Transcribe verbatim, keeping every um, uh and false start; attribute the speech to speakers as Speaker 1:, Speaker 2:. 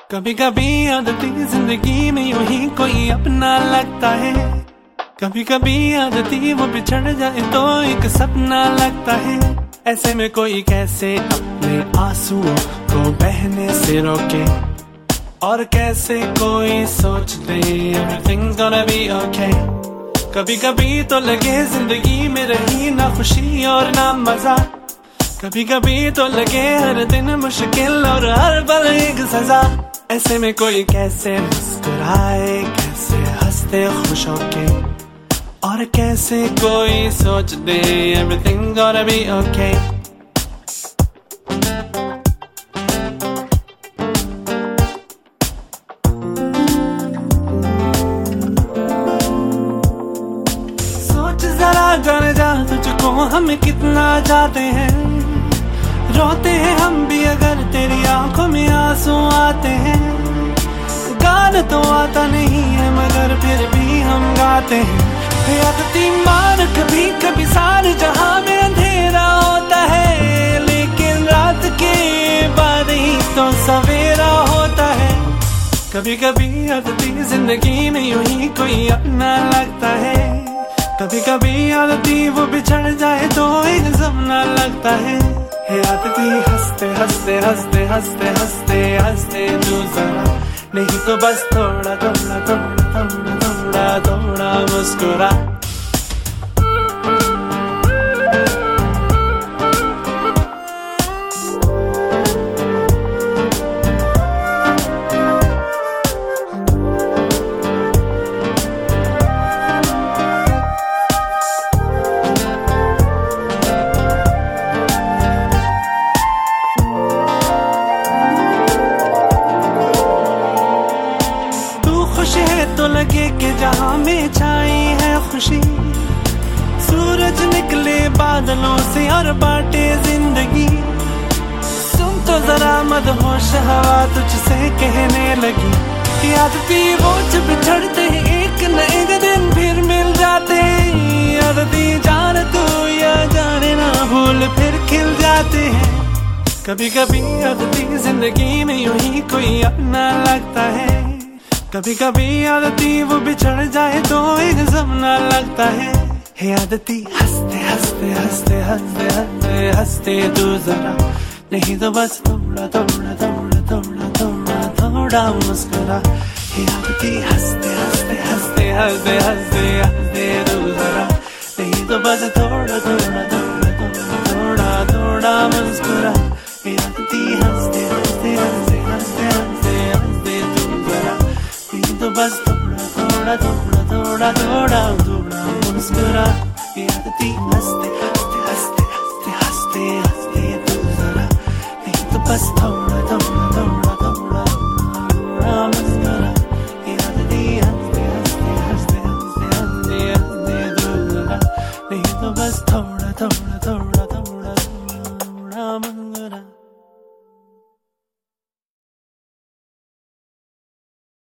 Speaker 1: कभी कभी आदती जिंदगी में यूं ही कोई अपना लगता है। कभी कभी आदती वो बिछड़ जाए तो एक सपना लगता है। ऐसे में कोई कैसे अपने आंसुओं को बहने से रोके, और कैसे कोई सोच दे everything's gonna be okay। कभी कभी तो लगे जिंदगी में रही ना खुशी और ना मजा, कभी कभी तो लगे हर दिन मुश्किल और हर पल एक सजा। ऐसे में कोई कैसे मुस्कुराए, कैसे हंसते खुश होके, और कैसे कोई सोच दे everything's gonna be okay। सोच जरा जाने जा तुझको हम कितना जाते हैं, रोते हैं हम भी अगर तेरी आंखों में आंसू आते हैं। गाना तो आता नहीं है मगर फिर भी हम गाते हैं। आदती मार कभी कभी सारे जहां में अंधेरा होता है, लेकिन रात के बाद ही तो सवेरा होता है। कभी कभी आदती जिंदगी में यूं ही कोई अपना लगता है। कभी कभी आदती वो बिछड़ जाए तो एक सपना लगता है। हे आदती हंसते हंसते हंसते हंसते हंसते हंसते तू जरा, नहीं तो बस थोड़ा थोड़ा थोड़ा थोड़ा थोड़ा थोड़ा मुस्कुरा। तो लगे कि जहां में छाई है खुशी, सूरज निकले बादलों से और बांटे जिंदगी। सुन तो जरा मदहोश हवा तुझसे कहने लगी, आदती वो जब बिछड़ते हैं एक न एक दिन फिर मिल जाते हैं। आदती जान तू या जाने ना भूल फिर खिल जाते हैं। कभी कभी आदती जिंदगी में यूं ही कोई अपना लगता है। कभी कभी आदती वो बिछड़ जाए तो एक सपना लगता है। हे आदती हंसते हंसते हंसते हंसते हंसते हंसते तू जरा, नहीं तो बस थोड़ा थोड़ा थोड़ा थोड़ा थोड़ा थोड़ा मुस्कुरा। हे आदती हंसते हंसते हंसते हंसते हंसते हंसते तू जरा, नहीं तो बस थोड़ा थोड़ा थोड़ा थोड़ा थोड़ा थोड़ा मुस्कुरा। हे आदती हंसते हंसते हंसते हंसते हंसते हंसते तू जरा, तो बस थोड़ा थोड़ा थोड़ा थोड़ा थोड़ा थोड़ा मुस्कुरा। आदती हंसते हंसते हंसते हंसते हंसते हंसते तू जरा, नहीं तो बस थोड़ा थोड़ा थोड़ा थोड़ा थोड़ा मुस्कुरा। आदती हंसते हंसते हंसते हंसते हंसते हंसते तू जरा, नहीं तो बस थोड़ा थोड़ा